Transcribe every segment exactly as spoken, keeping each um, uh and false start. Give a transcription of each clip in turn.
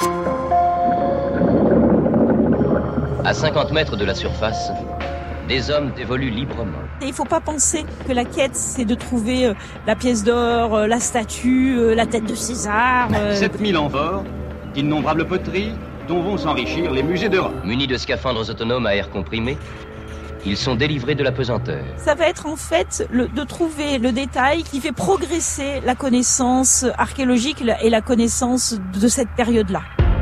À cinquante mètres de la surface, des hommes évoluent librement. Et il ne faut pas penser que la quête, c'est de trouver euh, la pièce d'or, euh, la statue, euh, la tête de César. Euh... sept mille amphores, d'innombrables poteries, dont vont s'enrichir les musées d'Europe. Munis de scaphandres autonomes à air comprimé, ils sont délivrés de la pesanteur. Ça va être en fait le, de trouver le détail qui fait progresser la connaissance archéologique et la connaissance de cette période-là.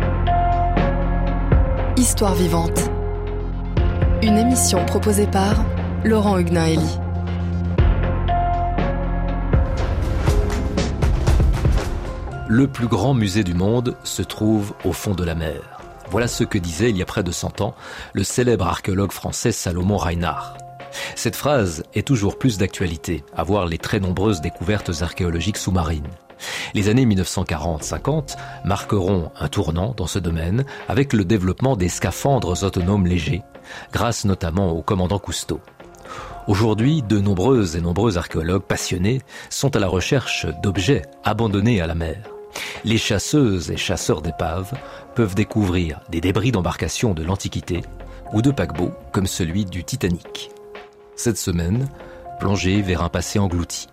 Histoire vivante. Une émission proposée par Laurent Huguenin-Hélie. Le plus grand musée du monde se trouve au fond de la mer. Voilà ce que disait il y a près de cent ans le célèbre archéologue français Salomon Reinhard. Cette phrase est toujours plus d'actualité, à voir les très nombreuses découvertes archéologiques sous-marines. Les années mille neuf cent quarante cinquante marqueront un tournant dans ce domaine avec le développement des scaphandres autonomes légers, grâce notamment au commandant Cousteau. Aujourd'hui, de nombreuses et nombreux archéologues passionnés sont à la recherche d'objets abandonnés à la mer. Les chasseuses et chasseurs d'épaves peuvent découvrir des débris d'embarcations de l'Antiquité ou de paquebots comme celui du Titanic. Cette semaine, plongée vers un passé englouti.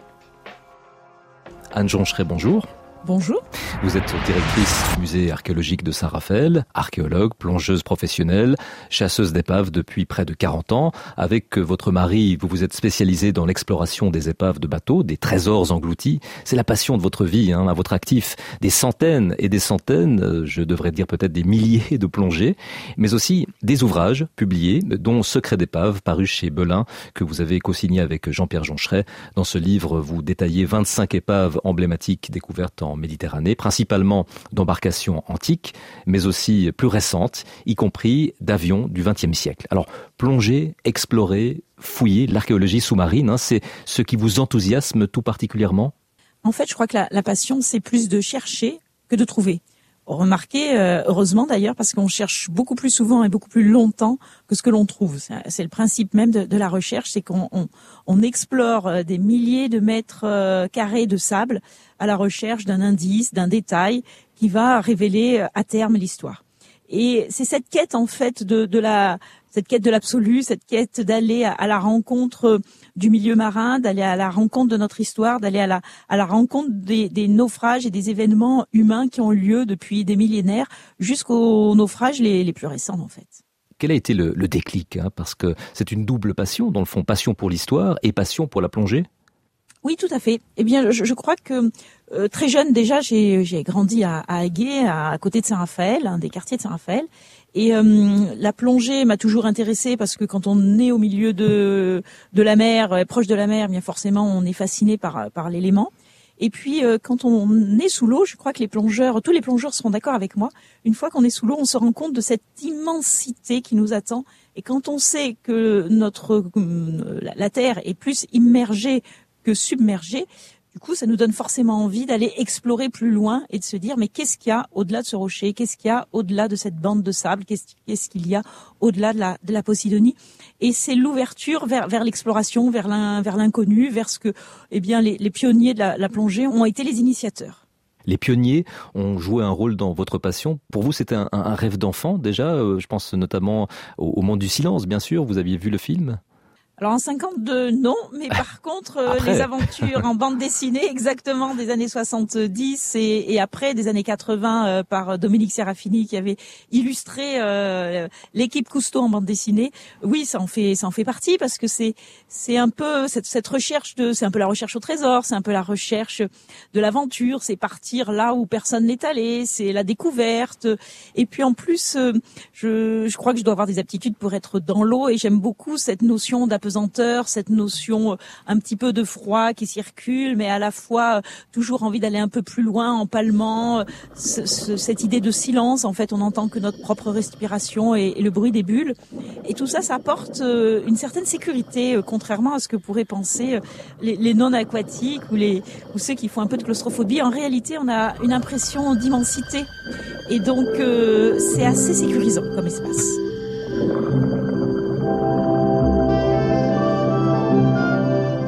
Anne Joncheret, bonjour. Bonjour. Vous êtes directrice du musée archéologique de Saint-Raphaël, archéologue, plongeuse professionnelle, chasseuse d'épaves depuis près de quarante ans. Avec votre mari, vous vous êtes spécialisée dans l'exploration des épaves de bateaux, des trésors engloutis. C'est la passion de votre vie, hein, à votre actif. Des centaines et des centaines, je devrais dire peut-être des milliers de plongées, mais aussi des ouvrages publiés, dont Secret d'épave, paru chez Belin, que vous avez co-signé avec Jean-Pierre Joncheret. Dans ce livre, vous détaillez vingt-cinq épaves emblématiques découvertes en Méditerranée, principalement d'embarcations antiques, mais aussi plus récentes, y compris d'avions du vingtième siècle. Alors, plonger, explorer, fouiller l'archéologie sous-marine, hein, c'est ce qui vous enthousiasme tout particulièrement ? En fait, je crois que la, la passion, c'est plus de chercher que de trouver. Remarquez, euh, heureusement d'ailleurs, parce qu'on cherche beaucoup plus souvent et beaucoup plus longtemps que ce que l'on trouve. C'est, c'est le principe même de, de la recherche, c'est qu'on on, on explore des milliers de mètres euh, carrés de sable à la recherche d'un indice, d'un détail qui va révéler à terme l'histoire. Et c'est cette quête en fait de, de la, cette quête de l'absolu, cette quête d'aller à, à la rencontre du milieu marin, d'aller à la rencontre de notre histoire, d'aller à la, à la rencontre des, des naufrages et des événements humains qui ont eu lieu depuis des millénaires jusqu'aux naufrages les, les plus récents en fait. Quel a été le, le déclic, hein, parce que c'est une double passion, dans le fond, passion pour l'histoire et passion pour la plongée ? Oui, tout à fait. Eh bien, je, je crois que euh, très jeune déjà, j'ai, j'ai grandi à, à Aguet, à, à côté de Saint-Raphaël, un des quartiers de Saint-Raphaël. Et euh, la plongée m'a toujours intéressée parce que quand on est au milieu de de la mer, euh, proche de la mer, bien forcément, on est fasciné par par l'élément. Et puis, euh, quand on est sous l'eau, je crois que les plongeurs, tous les plongeurs seront d'accord avec moi. Une fois qu'on est sous l'eau, on se rend compte de cette immensité qui nous attend. Et quand on sait que notre euh, la, la terre est plus immergée que submergé, du coup, ça nous donne forcément envie d'aller explorer plus loin et de se dire, mais qu'est-ce qu'il y a au-delà de ce rocher? Qu'est-ce qu'il y a au-delà de cette bande de sable? Qu'est-ce, qu'est-ce qu'il y a au-delà de la, de la Posidonie? Et c'est l'ouverture vers, vers l'exploration, vers, l'in, vers l'inconnu, vers ce que, eh bien, les, les pionniers de la, la plongée ont été les initiateurs. Les pionniers ont joué un rôle dans votre passion. Pour vous, c'était un, un rêve d'enfant déjà. Euh, je pense notamment au, au Monde du Silence, bien sûr. Vous aviez vu le film ? Alors en cinquante-deux, non, mais par contre, euh, les aventures en bande dessinée, exactement des années soixante-dix et, et après des années quatre-vingts euh, par Dominique Serafini qui avait illustré euh, l'équipe Cousteau en bande dessinée. Oui, ça en fait, ça en fait partie parce que c'est c'est un peu cette, cette recherche de, c'est un peu la recherche au trésor, c'est un peu la recherche de l'aventure, c'est partir là où personne n'est allé, c'est la découverte. Et puis en plus, euh, je, je crois que je dois avoir des aptitudes pour être dans l'eau et j'aime beaucoup cette notion d'apesanteur, cette notion un petit peu de froid qui circule, mais à la fois toujours envie d'aller un peu plus loin en palmant, ce, ce, cette idée de silence, en fait, on n'entend que notre propre respiration et, et le bruit des bulles. Et tout ça, ça apporte une certaine sécurité, contrairement à ce que pourraient penser les, les non-aquatiques ou, les, ou ceux qui font un peu de claustrophobie. En réalité, on a une impression d'immensité. Et donc, euh, c'est assez sécurisant comme espace.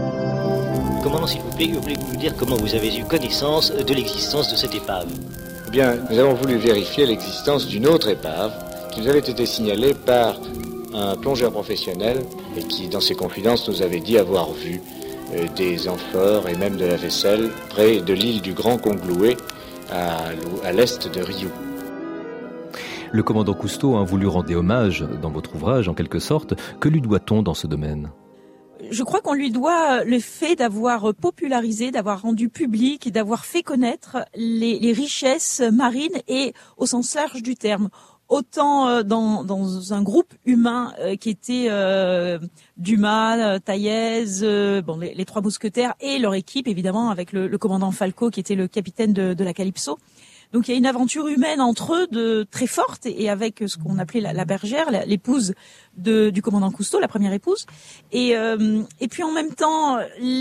Commandant, s'il vous plaît, voulez-vous nous dire comment vous avez eu connaissance de l'existence de cette épave ? bien, nous avons voulu vérifier l'existence d'une autre épave qui nous avait été signalée par un plongeur professionnel et qui, dans ses confidences, nous avait dit avoir vu euh, des amphores et même de la vaisselle près de l'île du Grand Congloué, à, à l'est de Rio. Le commandant Cousteau, hein, vous lui rendez hommage dans votre ouvrage, en quelque sorte. Que lui doit-on dans ce domaine ? Je crois qu'on lui doit le fait d'avoir popularisé, d'avoir rendu public et d'avoir fait connaître les, les richesses marines et au sens large du terme. Autant dans, dans un groupe humain euh, qui était euh, Dumas, Taillez, euh, bon, les, les trois mousquetaires et leur équipe, évidemment, avec le, le commandant Falco qui était le capitaine de, de la Calypso. Donc il y a une aventure humaine entre eux de très forte et avec ce qu'on appelait la, la bergère, la, l'épouse de, du commandant Cousteau, la première épouse. Et, euh, et puis en même temps,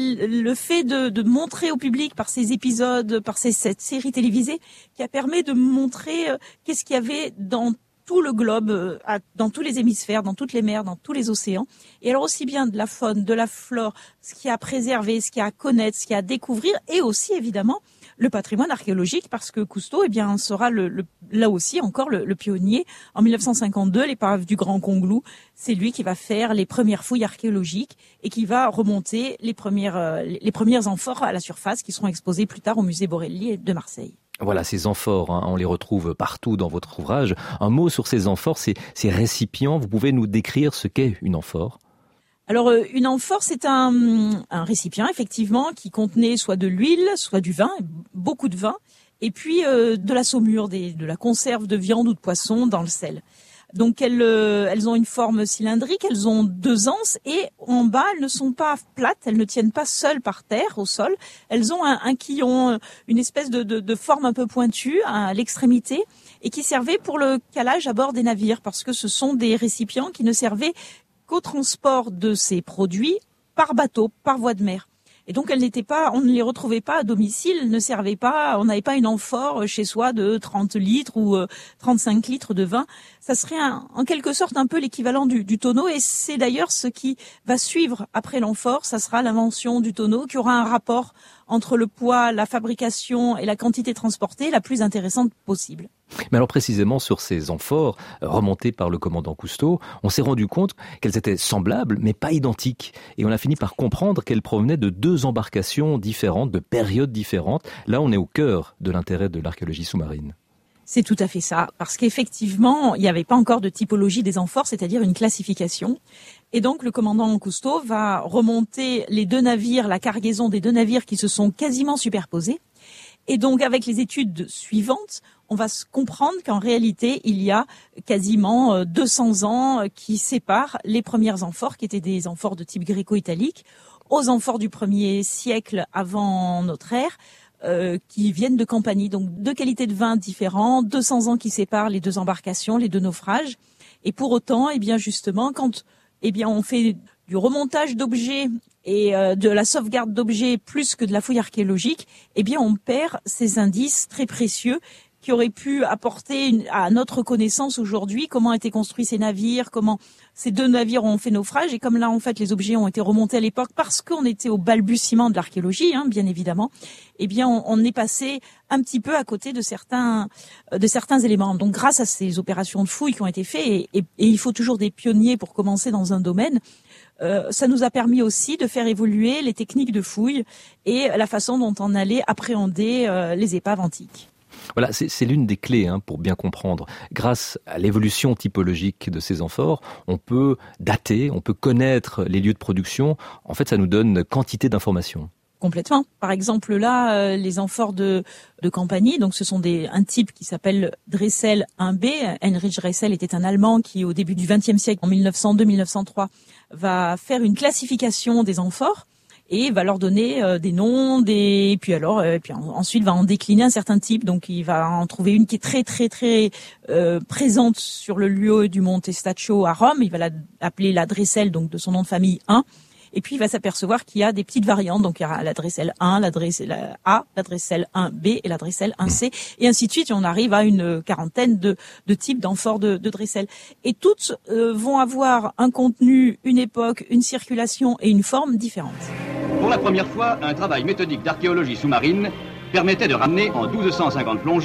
le fait de, de montrer au public par ces épisodes, par ces, cette série télévisée, qui a permis de montrer qu'est-ce qu'il y avait dans tout le globe, dans tous les hémisphères, dans toutes les mers, dans tous les océans. Et alors aussi bien de la faune, de la flore, ce qu'il y a à préserver, ce qu'il y a à connaître, ce qu'il y a à découvrir, et aussi évidemment le patrimoine archéologique, parce que Cousteau, eh bien, sera le, le, là aussi encore le, le pionnier. En mille neuf cent cinquante-deux, l'épave du Grand Conglou, c'est lui qui va faire les premières fouilles archéologiques et qui va remonter les premières, euh, les premières amphores à la surface qui seront exposées plus tard au musée Borelli de Marseille. Voilà, ces amphores, hein, on les retrouve partout dans votre ouvrage. Un mot sur ces amphores, ces, ces récipients, vous pouvez nous décrire ce qu'est une amphore ? Alors, une amphore, c'est un, un récipient, effectivement, qui contenait soit de l'huile, soit du vin, beaucoup de vin, et puis euh, de la saumure, des, de la conserve de viande ou de poisson dans le sel. Donc, elles, euh, elles ont une forme cylindrique, elles ont deux anses, et en bas, elles ne sont pas plates, elles ne tiennent pas seules par terre, au sol. Elles ont un, un quillon, une espèce de, de, de forme un peu pointue à l'extrémité, et qui servait pour le calage à bord des navires, parce que ce sont des récipients qui ne servaient qu'au transport de ces produits par bateau, par voie de mer. Et donc, elles n'étaient pas, on ne les retrouvait pas à domicile, elles ne servaient pas, on n'avait pas une amphore chez soi de trente litres ou trente-cinq litres de vin. Ça serait un, en quelque sorte un peu l'équivalent du, du tonneau, et c'est d'ailleurs ce qui va suivre après l'amphore, ça sera l'invention du tonneau, qui aura un rapport entre le poids, la fabrication et la quantité transportée la plus intéressante possible. Mais alors précisément sur ces amphores remontées par le commandant Cousteau, on s'est rendu compte qu'elles étaient semblables mais pas identiques. Et on a fini par comprendre qu'elles provenaient de deux embarcations différentes, de périodes différentes. Là, on est au cœur de l'intérêt de l'archéologie sous-marine. C'est tout à fait ça, parce qu'effectivement, il n'y avait pas encore de typologie des amphores, c'est-à-dire une classification. Et donc, le commandant Cousteau va remonter les deux navires, la cargaison des deux navires qui se sont quasiment superposés. Et donc, avec les études suivantes, on va se comprendre qu'en réalité, il y a quasiment deux cents ans qui séparent les premières amphores, qui étaient des amphores de type gréco-italique, aux amphores du premier siècle avant notre ère, euh, qui viennent de Campanie. Donc, deux qualités de vin différentes, deux cents ans qui séparent les deux embarcations, les deux naufrages. Et pour autant, eh bien, justement, quand eh bien, on fait du remontage d'objets et euh, de la sauvegarde d'objets plus que de la fouille archéologique, eh bien, on perd ces indices très précieux qui auraient pu apporter une, à notre connaissance aujourd'hui comment étaient construits ces navires, comment ces deux navires ont fait naufrage. Et comme là, en fait, les objets ont été remontés à l'époque parce qu'on était au balbutiement de l'archéologie, hein, bien évidemment, eh bien, on, on est passé un petit peu à côté de certains, de certains éléments. Donc, grâce à ces opérations de fouille qui ont été faites, et, et, et il faut toujours des pionniers pour commencer dans un domaine, Euh, ça nous a permis aussi de faire évoluer les techniques de fouille et la façon dont on allait appréhender euh, les épaves antiques. Voilà, c'est, c'est l'une des clés hein, pour bien comprendre. Grâce à l'évolution typologique de ces amphores, on peut dater, on peut connaître les lieux de production. En fait, ça nous donne quantité d'informations. Complètement. Par exemple, là, euh, les amphores de, de Campanie, donc ce sont des, un type qui s'appelle Dressel un B. Heinrich Dressel était un Allemand qui, au début du vingtième siècle, en mille neuf cent deux à mille neuf cent trois, va faire une classification des amphores et va leur donner euh, des noms, des, et puis alors, euh, puis en, ensuite va en décliner un certain type. Donc, il va en trouver une qui est très, très, très euh, présente sur le lieu du Monte Staccio à Rome. Il va l'appeler la Dressel, donc de son nom de famille un. Et puis, il va s'apercevoir qu'il y a des petites variantes. Donc, il y a la Dressel un, la Dressel A, la Dressel un B et la Dressel un C. Et ainsi de suite. Et on arrive à une quarantaine de, de types d'amphores de, de Dressel. Et toutes euh, vont avoir un contenu, une époque, une circulation et une forme différentes. Pour la première fois, un travail méthodique d'archéologie sous-marine permettait de ramener en douze cent cinquante plongées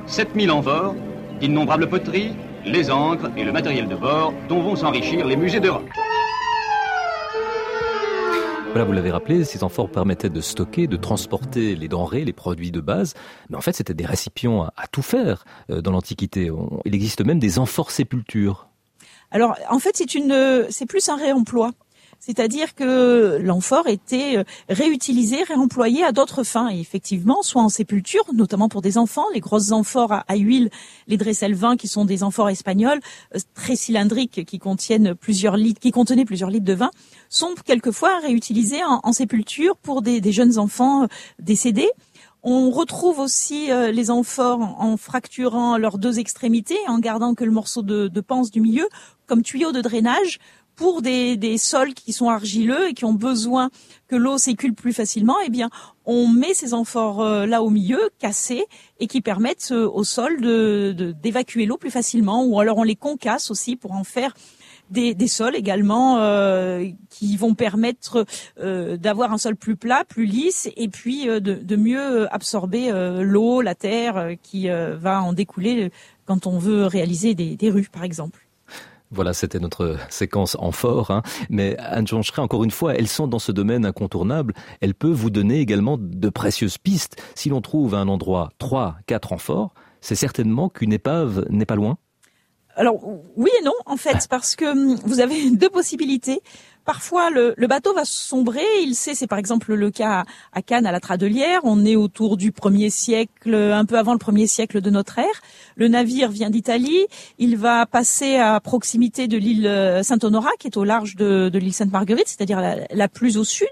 sept mille amphores, d'innombrables poteries, les ancres et le matériel de bord dont vont s'enrichir les musées d'Europe. Voilà, vous l'avez rappelé, ces amphores permettaient de stocker, de transporter les denrées, les produits de base. Mais en fait, c'était des récipients à, à tout faire euh, dans l'Antiquité. On, il existe même des amphores sépultures. Alors, en fait, c'est une, c'est plus un réemploi. C'est-à-dire que l'amphore était réutilisé, réemployé à d'autres fins. Et effectivement, soit en sépulture, notamment pour des enfants, les grosses amphores à, à huile, les Dresselvin, qui sont des amphores espagnoles, très cylindriques, qui contiennent plusieurs litres, qui contenaient plusieurs litres de vin, sont quelquefois réutilisés en, en sépulture pour des, des jeunes enfants décédés. On retrouve aussi euh, les amphores en, en fracturant leurs deux extrémités, en gardant que le morceau de, de panse du milieu, comme tuyau de drainage, pour des, des sols qui sont argileux et qui ont besoin que l'eau s'écoule plus facilement. Eh bien, on met ces amphores euh, là au milieu, cassés, et qui permettent euh, au sol de, de, d'évacuer l'eau plus facilement. Ou alors on les concasse aussi pour en faire des, des sols également euh, qui vont permettre euh, d'avoir un sol plus plat, plus lisse, et puis euh, de, de mieux absorber euh, l'eau, la terre euh, qui euh, va en découler quand on veut réaliser des, des rues, par exemple. Voilà, c'était notre séquence amphore. Hein. Mais Anne Joncheray, encore une fois, elles sont dans ce domaine incontournable. Elles peuvent vous donner également de précieuses pistes. Si l'on trouve à un endroit trois, quatre amphores, c'est certainement qu'une épave n'est pas loin. Alors oui et non, en fait, parce que vous avez deux possibilités. Parfois, le, le bateau va sombrer. Il sait, c'est par exemple le cas à Cannes, à la Tradelière. On est autour du premier siècle, un peu avant le premier siècle de notre ère. Le navire vient d'Italie. Il va passer à proximité de l'île Saint-Honorat, qui est au large de, de l'île Sainte-Marguerite, c'est-à-dire la, la plus au sud.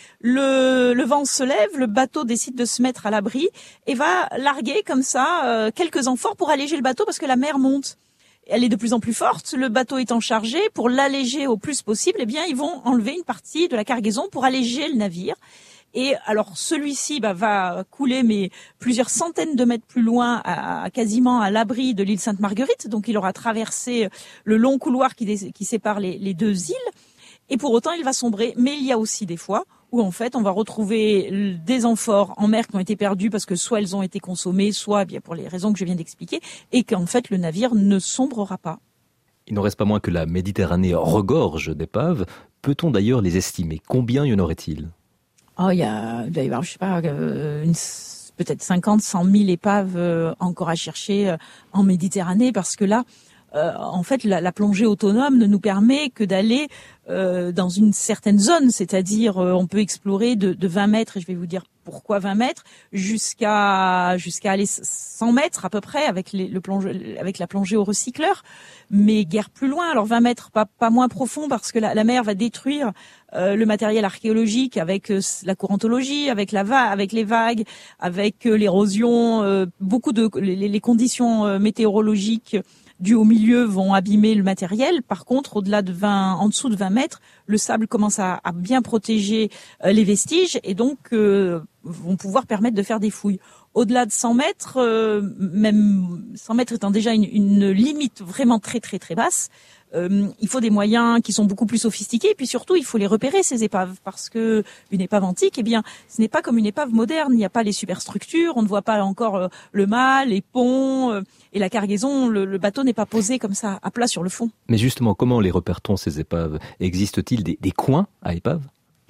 Le, le vent se lève, le bateau décide de se mettre à l'abri et va larguer comme ça euh, quelques amphores pour alléger le bateau parce que la mer monte. Elle est de plus en plus forte, le bateau étant chargé, pour l'alléger au plus possible, eh bien, ils vont enlever une partie de la cargaison pour alléger le navire. Et alors, celui-ci bah, va couler, mais plusieurs centaines de mètres plus loin, à, à quasiment à l'abri de l'île Sainte-Marguerite. Donc, il aura traversé le long couloir qui, dé, qui sépare les, les deux îles. Et pour autant, il va sombrer. Mais il y a aussi des fois où en fait on va retrouver des amphores en mer qui ont été perdus parce que soit elles ont été consommées, soit bien pour les raisons que je viens d'expliquer, et qu'en fait le navire ne sombrera pas. Il n'en reste pas moins que la Méditerranée regorge d'épaves. Peut-on d'ailleurs les estimer ? Combien y en aurait-il ? Oh, il y a, il doit y avoir, je sais pas, euh, une, peut-être cinquante, cent mille épaves euh, encore à chercher euh, en Méditerranée, parce que là, Euh, en fait, la, la plongée autonome ne nous permet que d'aller euh, dans une certaine zone, c'est-à-dire euh, on peut explorer de, de vingt mètres, et je vais vous dire pourquoi vingt mètres, jusqu'à jusqu'à aller cent mètres à peu près avec les, le plonge, avec la plongée au recycleur, mais guère plus loin. Alors vingt mètres, pas, pas moins profond, parce que la, la mer va détruire euh, le matériel archéologique avec euh, la courantologie, avec la va, avec les vagues, avec euh, l'érosion, euh, beaucoup de les, les conditions euh, météorologiques du haut milieu vont abîmer le matériel. Par contre, au-delà de vingt, en dessous de vingt mètres, le sable commence à, à bien protéger euh, les vestiges et donc euh, vont pouvoir permettre de faire des fouilles. Au-delà de cent mètres, euh, même cent mètres étant déjà une, une limite vraiment très très très basse, euh, il faut des moyens qui sont beaucoup plus sophistiqués, et puis surtout il faut les repérer, ces épaves, parce que une épave antique, eh bien, ce n'est pas comme une épave moderne. Il n'y a pas les superstructures, on ne voit pas encore euh, le mât, les ponts euh, et la cargaison. Le, le bateau n'est pas posé comme ça à plat sur le fond. Mais justement, comment les repère-t-on, ces épaves ? Existe-t-il des, des coins à épaves ?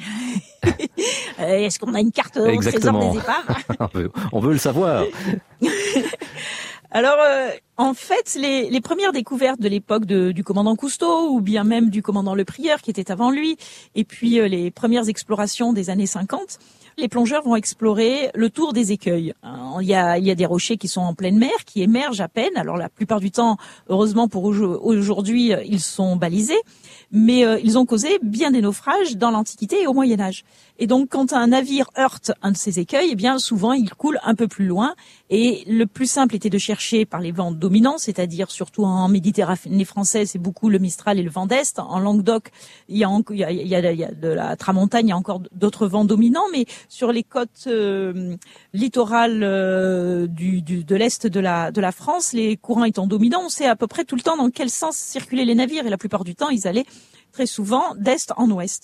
Est-ce qu'on a une carte au trésor des épaves ? on, veut, on veut le savoir. Alors, euh, en fait, les, les premières découvertes de l'époque de, du commandant Cousteau, ou bien même du commandant Le Prieur, qui était avant lui, et puis euh, les premières explorations des années cinquante, les plongeurs vont explorer le tour des écueils. Il y a, il y a des rochers qui sont en pleine mer, qui émergent à peine. Alors, la plupart du temps, heureusement pour aujourd'hui, ils sont balisés, mais euh, ils ont causé bien des naufrages dans l'Antiquité et au Moyen-Âge. Et donc, quand un navire heurte un de ces écueils, eh bien, souvent, il coule un peu plus loin. Et le plus simple était de chercher par les vents dominants, c'est-à-dire surtout en Méditerranée française, c'est beaucoup le Mistral et le vent d'Est. En Languedoc, il y a, il y a, il y a, il y a de la Tramontagne, il y a encore d'autres vents dominants, mais sur les côtes euh, littorales euh, du, du, de l'Est de la, de la France, les courants étant dominants, on sait à peu près tout le temps dans quel sens circulaient les navires, et la plupart du temps, ils allaient très souvent d'est en ouest.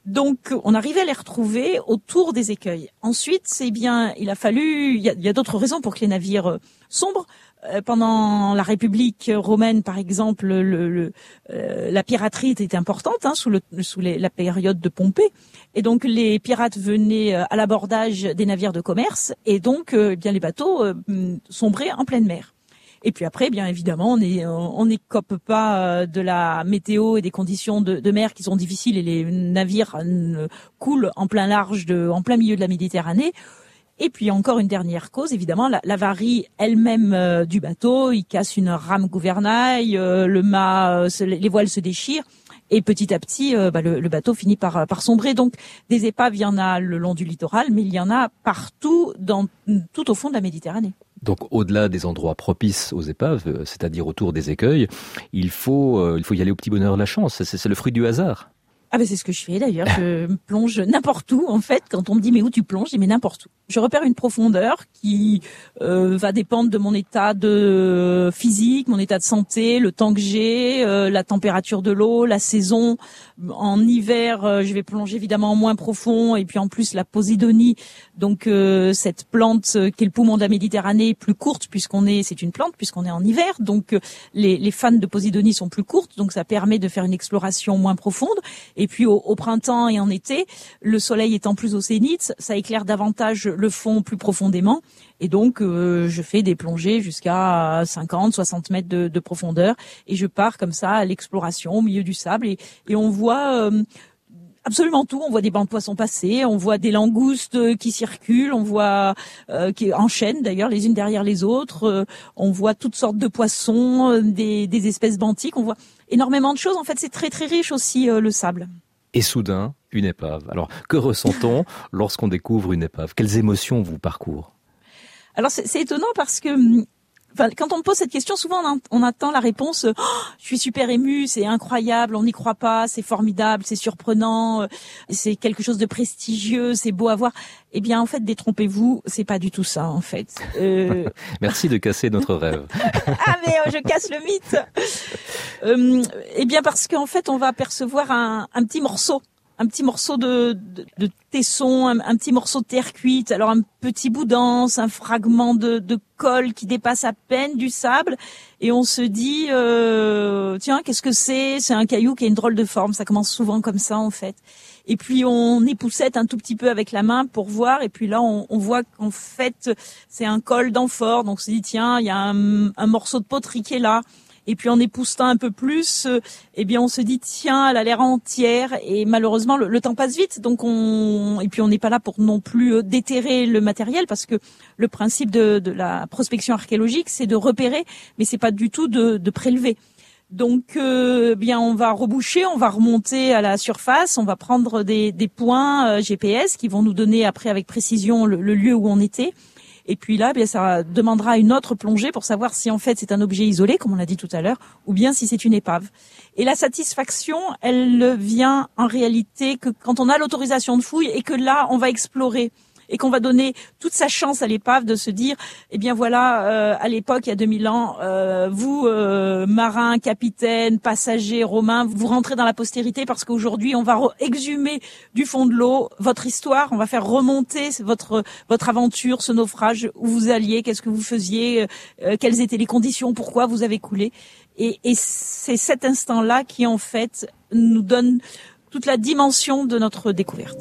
Donc, on arrivait à les retrouver autour des écueils. Ensuite, c'est bien, il a fallu, il y a, il y a d'autres raisons pour que les navires euh, sombrent. Euh, pendant la République romaine, par exemple, le, le, euh, la piraterie était importante hein, sous, le, sous les, la période de Pompée. Et donc, les pirates venaient à l'abordage des navires de commerce. Et donc, euh, bien les bateaux euh, sombraient en pleine mer. Et puis après, bien évidemment, on est, on n'écope pas de la météo et des conditions de, de mer qui sont difficiles et les navires coulent en plein large, de, en plein milieu de la Méditerranée. Et puis encore une dernière cause, évidemment, la, l'avarie elle-même euh, du bateau. Il casse une rame gouvernail, euh, le mât, euh, se, les voiles se déchirent. Et petit à petit, euh, bah, le, le bateau finit par, par sombrer. Donc, des épaves, il y en a le long du littoral, mais il y en a partout, dans, tout au fond de la Méditerranée. Donc, au-delà des endroits propices aux épaves, c'est-à-dire autour des écueils, il faut, euh, il faut y aller au petit bonheur de la chance. C'est, c'est le fruit du hasard. Ah ben c'est ce que je fais d'ailleurs, je me plonge n'importe où en fait. Quand on me dit mais où tu plonges, je dis mais n'importe où. Je repère une profondeur qui euh, va dépendre de mon état de physique, mon état de santé, le temps que j'ai, euh, la température de l'eau, la saison. En hiver, euh, je vais plonger évidemment moins profond et puis en plus la posidonie, donc euh, cette plante euh, qui est le poumon de la Méditerranée, est plus courte puisqu'on est, c'est une plante puisqu'on est en hiver, donc euh, les, les fans de posidonie sont plus courtes, donc ça permet de faire une exploration moins profonde. Et puis au, au printemps et en été, le soleil étant plus au zénith, ça éclaire davantage le fond plus profondément. Et donc, euh, je fais des plongées jusqu'à cinquante, soixante mètres de, de profondeur. Et je pars comme ça à l'exploration au milieu du sable. Et, et on voit euh, absolument tout. On voit des bancs de poissons passer, on voit des langoustes qui circulent, on voit euh, qui enchaînent d'ailleurs les unes derrière les autres. Euh, on voit toutes sortes de poissons, euh, des, des espèces benthiques. On voit énormément de choses. En fait, c'est très très riche aussi euh, le sable. Et soudain, une épave. Alors, que ressent-on lorsqu'on découvre une épave? Quelles émotions vous parcourent? Alors, c'est, c'est étonnant parce que, enfin, quand on me pose cette question, souvent on, on attend la réponse oh, « je suis super ému, c'est incroyable, on n'y croit pas, c'est formidable, c'est surprenant, c'est quelque chose de prestigieux, c'est beau à voir ». Eh bien, en fait, détrompez-vous, c'est pas du tout ça, en fait. Euh... Merci de casser notre rêve. Ah, mais oh, je casse le mythe. Euh, eh bien, parce qu'en fait, on va percevoir un, un petit morceau. Un petit morceau de, de, de tesson, un, un petit morceau de terre cuite, alors un petit bout d'anse, un fragment de, de colle qui dépasse à peine du sable, et on se dit, euh, tiens, qu'est-ce que c'est? C'est un caillou qui a une drôle de forme, ça commence souvent comme ça en fait. Et puis on époussette un tout petit peu avec la main pour voir, et puis là on, on voit qu'en fait c'est un col d'amphore, donc on se dit, tiens, il y a un, un morceau de poterie qui est là. Et puis en époussetant un peu plus, euh, eh bien on se dit tiens, elle a l'air entière. Et malheureusement le, le temps passe vite, donc on et puis on n'est pas là pour non plus euh, déterrer le matériel, parce que le principe de, de la prospection archéologique, c'est de repérer, mais c'est pas du tout de, de prélever. Donc, euh, bien, on va reboucher, on va remonter à la surface, on va prendre des, des points euh, G P S qui vont nous donner après avec précision le, le lieu où on était. Et puis là, bien, ça demandera une autre plongée pour savoir si en fait c'est un objet isolé, comme on l'a dit tout à l'heure, ou bien si c'est une épave. Et la satisfaction, elle vient en réalité que quand on a l'autorisation de fouille et que là, on va explorer et qu'on va donner toute sa chance à l'épave de se dire, eh bien voilà, euh, à l'époque, il y a deux mille ans, euh, vous, euh, marins, capitaines, passagers, romains, vous rentrez dans la postérité parce qu'aujourd'hui, on va re- exhumer du fond de l'eau votre histoire, on va faire remonter votre votre aventure, ce naufrage, où vous alliez, qu'est-ce que vous faisiez, euh, quelles étaient les conditions, pourquoi vous avez coulé. Et, et c'est cet instant-là qui, en fait, nous donne toute la dimension de notre découverte.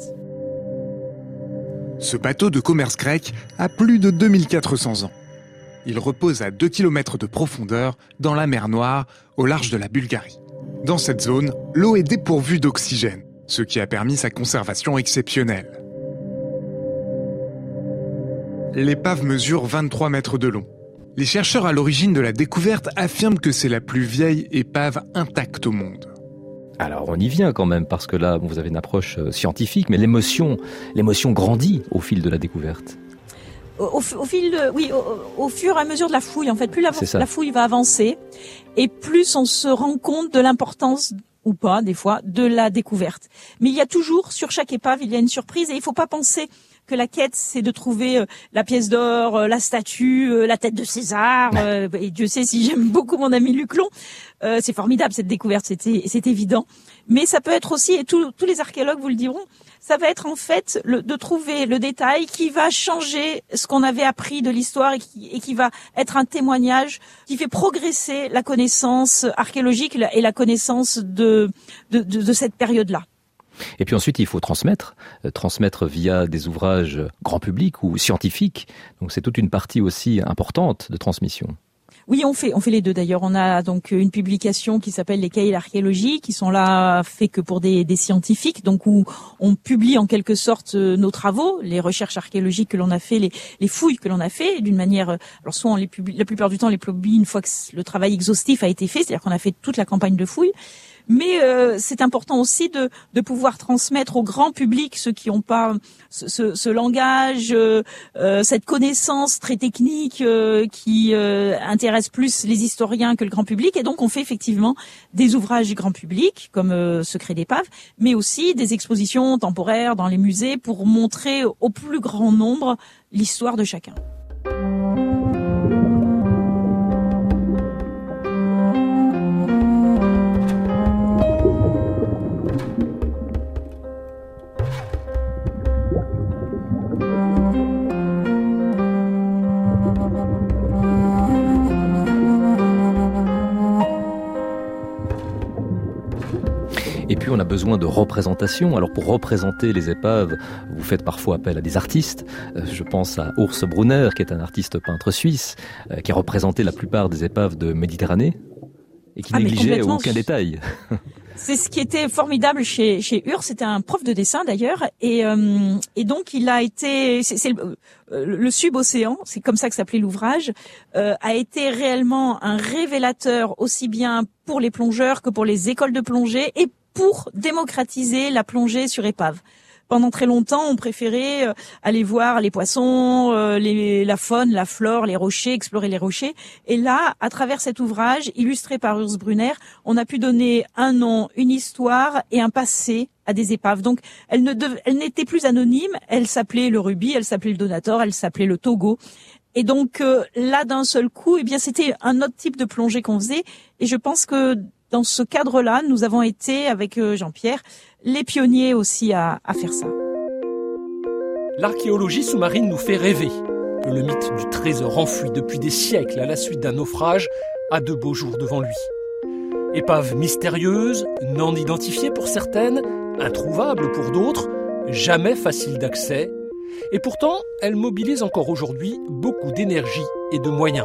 Ce bateau de commerce grec a plus de deux mille quatre cents ans. Il repose à deux kilomètres de profondeur dans la mer Noire, au large de la Bulgarie. Dans cette zone, l'eau est dépourvue d'oxygène, ce qui a permis sa conservation exceptionnelle. L'épave mesure vingt-trois mètres de long. Les chercheurs à l'origine de la découverte affirment que c'est la plus vieille épave intacte au monde. Alors on y vient quand même, parce que là vous avez une approche scientifique, mais l'émotion, l'émotion grandit au fil de la découverte. Au, au, au fil, de, oui, au, au fur et à mesure de la fouille, en fait, plus la, la fouille va avancer, et plus on se rend compte de l'importance, ou pas, des fois, de la découverte. Mais il y a toujours, sur chaque épave, il y a une surprise, et il faut pas penser que la quête, c'est de trouver euh, la pièce d'or, euh, la statue, euh, la tête de César. Euh, et Dieu sait si j'aime beaucoup mon ami Luc Long. Euh, c'est formidable cette découverte, c'était, c'est évident. Mais ça peut être aussi, et tous, tous les archéologues vous le diront, ça va être en fait le, de trouver le détail qui va changer ce qu'on avait appris de l'histoire et qui, et qui va être un témoignage qui fait progresser la connaissance archéologique et la connaissance de, de, de, de cette période-là. Et puis ensuite, il faut transmettre, euh, transmettre via des ouvrages grand public ou scientifiques. Donc c'est toute une partie aussi importante de transmission. Oui, on fait, on fait les deux d'ailleurs. On a donc une publication qui s'appelle les Cahiers d'archéologie, qui sont là faits que pour des, des scientifiques, donc où on publie en quelque sorte nos travaux, les recherches archéologiques que l'on a fait, les, les fouilles que l'on a fait, d'une manière. Alors soit on les publie, la plupart du temps, on les publie une fois que le travail exhaustif a été fait, c'est-à-dire qu'on a fait toute la campagne de fouilles. Mais euh, c'est important aussi de, de pouvoir transmettre au grand public, ceux qui n'ont pas ce, ce, ce langage, euh, euh, cette connaissance très technique euh, qui euh, intéresse plus les historiens que le grand public. Et donc on fait effectivement des ouvrages du grand public, comme euh, Secret d'épave, mais aussi des expositions temporaires dans les musées pour montrer au plus grand nombre l'histoire de chacun. Et puis on a besoin de représentation. Alors pour représenter les épaves, vous faites parfois appel à des artistes. Je pense à Urs Brunner, qui est un artiste peintre suisse, qui a représenté la plupart des épaves de Méditerranée et qui ah, négligeait aucun détail. C'est ce qui était formidable chez chez Urs. C'était un prof de dessin d'ailleurs, et euh, et donc il a été, c'est, c'est le, le subocéan, c'est comme ça que s'appelait l'ouvrage, euh, a été réellement un révélateur aussi bien pour les plongeurs que pour les écoles de plongée et pour démocratiser la plongée sur épave. Pendant très longtemps, on préférait aller voir les poissons, euh, les, la faune, la flore, les rochers, explorer les rochers. Et là, à travers cet ouvrage, illustré par Urs Brunner, on a pu donner un nom, une histoire et un passé à des épaves. Donc, elle ne dev- elle n'était plus anonyme. Elle s'appelait le Rubis, elle s'appelait le Donator, elle s'appelait le Togo. Et donc, euh, là, d'un seul coup, eh bien, c'était un autre type de plongée qu'on faisait. Et je pense que dans ce cadre-là, nous avons été, avec Jean-Pierre, les pionniers aussi à, à faire ça. L'archéologie sous-marine nous fait rêver. Le mythe du trésor enfoui depuis des siècles à la suite d'un naufrage a de beaux jours devant lui. Épave mystérieuse, non identifiée pour certaines, introuvable pour d'autres, jamais facile d'accès. Et pourtant, elle mobilise encore aujourd'hui beaucoup d'énergie et de moyens.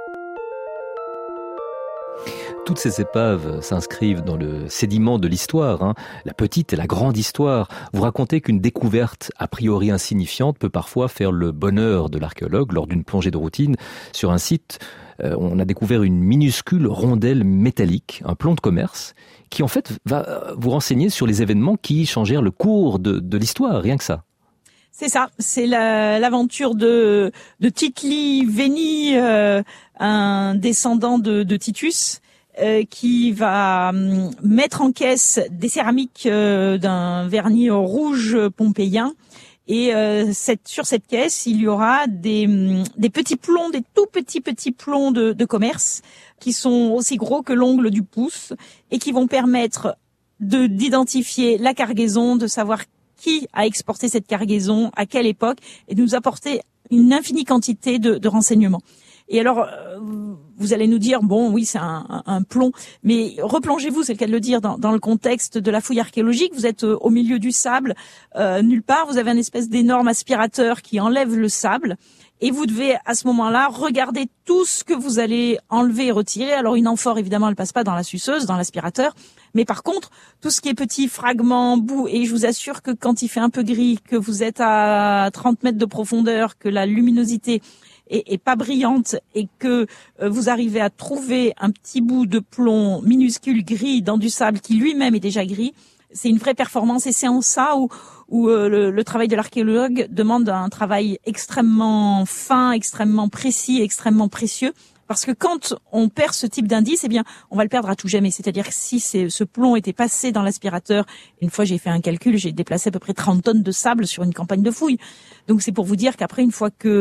Toutes ces épaves s'inscrivent dans le sédiment de l'histoire, hein, la petite et la grande histoire. Vous racontez qu'une découverte a priori insignifiante peut parfois faire le bonheur de l'archéologue. Lors d'une plongée de routine sur un site, euh, on a découvert une minuscule rondelle métallique, un plomb de commerce, qui en fait va vous renseigner sur les événements qui changèrent le cours de, de l'histoire, rien que ça. C'est ça, c'est la, l'aventure de, de Tite-Live Veni, euh, un descendant de, de Titus, Euh, qui va euh, mettre en caisse des céramiques euh, d'un vernis rouge pompéien. Et euh, cette, sur cette caisse, il y aura des, des petits plombs, des tout petits petits plombs de, de commerce qui sont aussi gros que l'ongle du pouce et qui vont permettre de d'identifier la cargaison, de savoir qui a exporté cette cargaison, à quelle époque, et de nous apporter une infinie quantité de, de renseignements. Et alors, euh, vous allez nous dire, bon, oui, c'est un, un, un plomb, mais replongez-vous, c'est le cas de le dire, dans, dans le contexte de la fouille archéologique. Vous êtes euh, au milieu du sable, euh, nulle part, vous avez un espèce d'énorme aspirateur qui enlève le sable, et vous devez, à ce moment-là, regarder tout ce que vous allez enlever et retirer. Alors, une amphore, évidemment, elle passe pas dans la suceuse, dans l'aspirateur, mais par contre, tout ce qui est petits fragments, bouts, et je vous assure que quand il fait un peu gris, que vous êtes à trente mètres de profondeur, que la luminosité Et, et pas brillante et que euh, vous arrivez à trouver un petit bout de plomb minuscule gris dans du sable qui lui-même est déjà gris, c'est une vraie performance et c'est en ça où, où euh, le, le travail de l'archéologue demande un travail extrêmement fin, extrêmement précis, extrêmement précieux Parce que quand on perd ce type d'indice, eh bien, on va le perdre à tout jamais. C'est-à-dire que si c'est, ce plomb était passé dans l'aspirateur, une fois j'ai fait un calcul, j'ai déplacé à peu près trente tonnes de sable sur une campagne de fouilles. Donc c'est pour vous dire qu'après, une fois que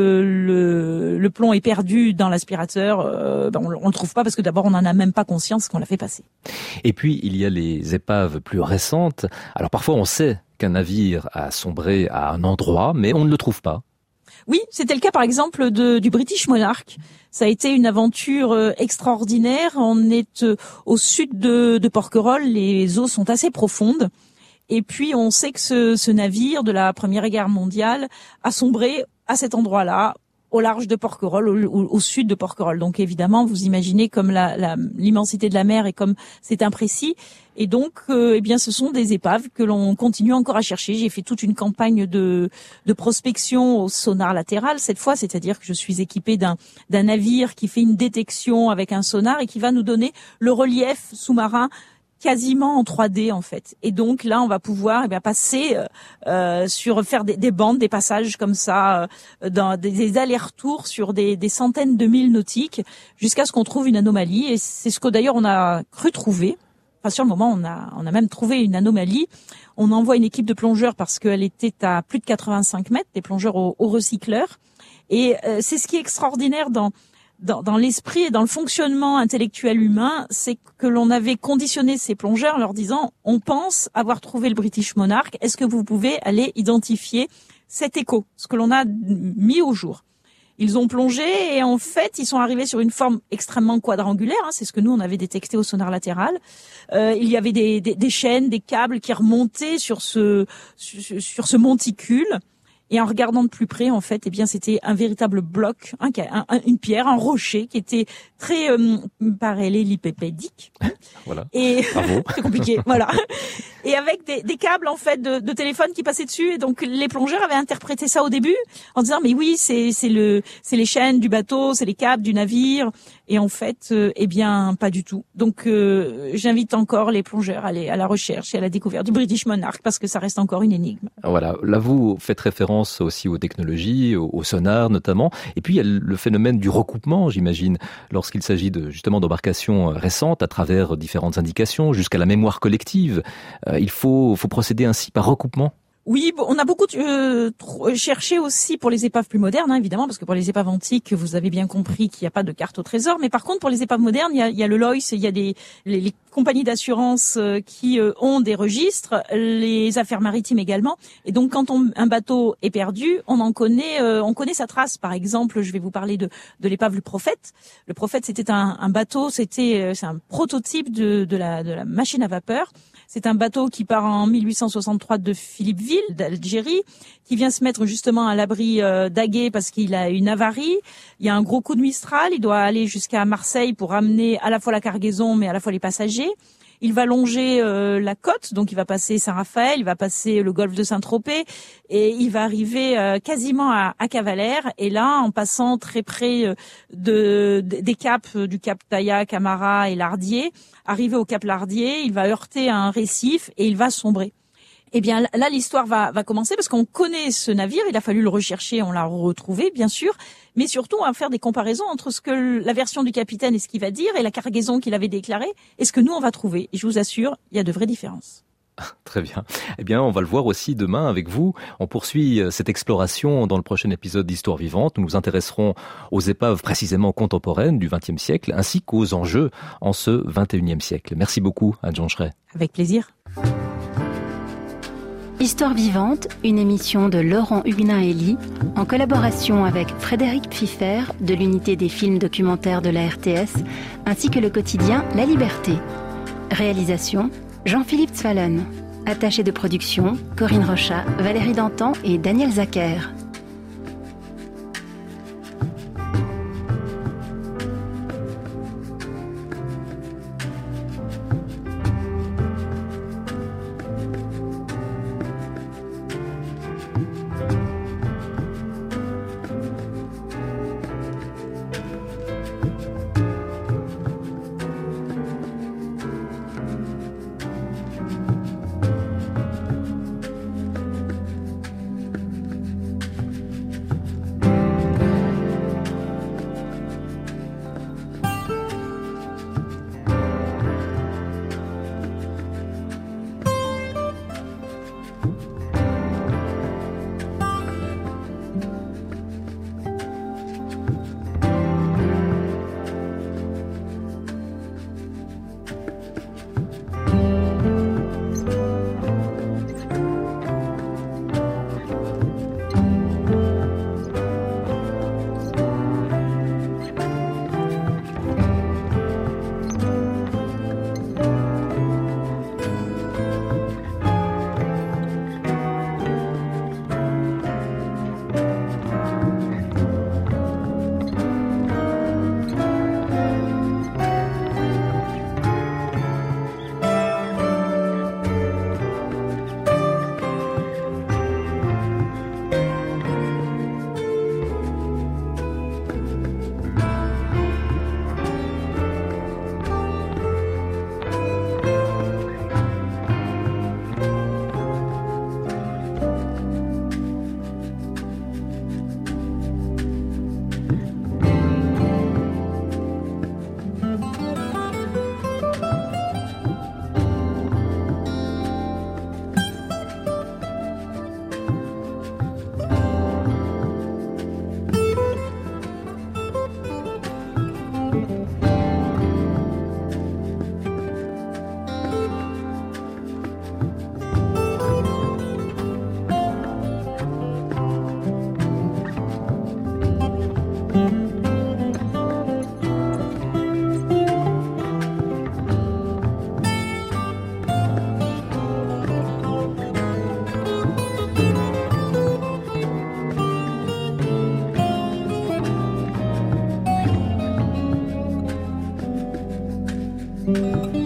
le, le plomb est perdu dans l'aspirateur, euh, ben on, on le trouve pas parce que d'abord on n'en a même pas conscience qu'on l'a fait passer. Et puis il y a les épaves plus récentes. Alors parfois on sait qu'un navire a sombré à un endroit, mais on ne le trouve pas. Oui, c'était le cas par exemple de, du British Monarch. Ça a été une aventure euh, extraordinaire. On est euh, au sud de, de Porquerolles, les eaux sont assez profondes. Et puis on sait que ce, ce navire de la Première Guerre mondiale a sombré à cet endroit-là, au large de Porquerolles, au, au, au sud de Porquerolles. Donc évidemment, vous imaginez comme la, la, l'immensité de la mer et comme c'est imprécis. Et donc, euh, eh bien, ce sont des épaves que l'on continue encore à chercher. J'ai fait toute une campagne de, de prospection au sonar latéral cette fois, c'est-à-dire que je suis équipée d'un, d'un navire qui fait une détection avec un sonar et qui va nous donner le relief sous-marin quasiment en trois D en fait. Et donc là, on va pouvoir eh bien, passer euh, sur faire des, des bandes, des passages comme ça, euh, dans des, des allers-retours sur des, des centaines de milles nautiques, jusqu'à ce qu'on trouve une anomalie. Et c'est ce que d'ailleurs on a cru trouver. Enfin, sur le moment, on a, on a même trouvé une anomalie. On envoie une équipe de plongeurs parce qu'elle était à plus de quatre-vingt-cinq mètres, des plongeurs au, au recycleur. Et euh, c'est ce qui est extraordinaire dans Dans, dans l'esprit et dans le fonctionnement intellectuel humain, c'est que l'on avait conditionné ces plongeurs en leur disant « On pense avoir trouvé le British Monarch, est-ce que vous pouvez aller identifier cet écho ?» Ce que l'on a mis au jour. Ils ont plongé et en fait, ils sont arrivés sur une forme extrêmement quadrangulaire. Hein, c'est ce que nous, on avait détecté au sonar latéral. Euh, il y avait des, des, des chaînes, des câbles qui remontaient sur ce, sur, sur ce monticule. Et en regardant de plus près, en fait, eh bien, c'était un véritable bloc, un, un, une pierre, un rocher qui était très euh, parallélépipédique. Voilà. Et Bravo. c'est compliqué, voilà. Et avec des, des câbles en fait de, de téléphone qui passaient dessus. Et donc les plongeurs avaient interprété ça au début en disant mais oui, c'est c'est le c'est les chaînes du bateau, c'est les câbles du navire. Et en fait, euh, eh bien, pas du tout. Donc, euh, j'invite encore les plongeurs à aller à la recherche et à la découverte du British Monarch parce que ça reste encore une énigme. Voilà. Là, vous faites référence aussi aux technologies, au, au sonar notamment. Et puis, il y a le phénomène du recoupement, j'imagine, lorsqu'il s'agit de justement d'embarcations récentes à travers différentes indications jusqu'à la mémoire collective. Euh, il faut, faut procéder ainsi par recoupement. Oui, on a beaucoup euh, cherché aussi pour les épaves plus modernes, hein, évidemment, parce que pour les épaves antiques, vous avez bien compris qu'il n'y a pas de carte au trésor. Mais par contre, pour les épaves modernes, il y a, il y a le Lois, il y a des les, les compagnies d'assurance euh, qui euh, ont des registres, les affaires maritimes également. Et donc, quand on, un bateau est perdu, on en connaît, euh, on connaît sa trace. Par exemple, je vais vous parler de, de l'épave le Prophète. Le Prophète, c'était un, un bateau, c'était c'est un prototype de, de la de la machine à vapeur. C'est un bateau qui part en mille huit cent soixante-trois de Philippeville, d'Algérie, qui vient se mettre justement à l'abri euh, d'Aguet parce qu'il a une avarie. Il y a un gros coup de Mistral. Il doit aller jusqu'à Marseille pour amener à la fois la cargaison, mais à la fois les passagers. Il va longer euh, la côte, donc il va passer Saint-Raphaël, il va passer le golfe de Saint-Tropez et il va arriver euh, quasiment à, à Cavalère. Et là, en passant très près euh, de, de des caps du cap Taïa, Camara et Lardier, arrivé au cap Lardier, il va heurter un récif et il va sombrer. Eh bien là, l'histoire va, va commencer parce qu'on connaît ce navire, il a fallu le rechercher, on l'a retrouvé bien sûr, mais surtout on va faire des comparaisons entre ce que la version du capitaine et ce qu'il va dire et la cargaison qu'il avait déclarée et ce que nous on va trouver. Et je vous assure, il y a de vraies différences. Très bien. Eh bien, on va le voir aussi demain avec vous. On poursuit cette exploration dans le prochain épisode d'Histoire vivante. Nous nous intéresserons aux épaves précisément contemporaines du vingtième siècle ainsi qu'aux enjeux en ce vingt et unième siècle. Merci beaucoup, Anne Joncheret. Avec plaisir. Histoire vivante, une émission de Laurent Huguenin-Elie en collaboration avec Frédéric Pfiffer de l'unité des films documentaires de la R T S ainsi que le quotidien La Liberté. Réalisation Jean-Philippe Zwalen. Attaché de production Corinne Rochat, Valérie Dantan et Daniel Zacher. L I.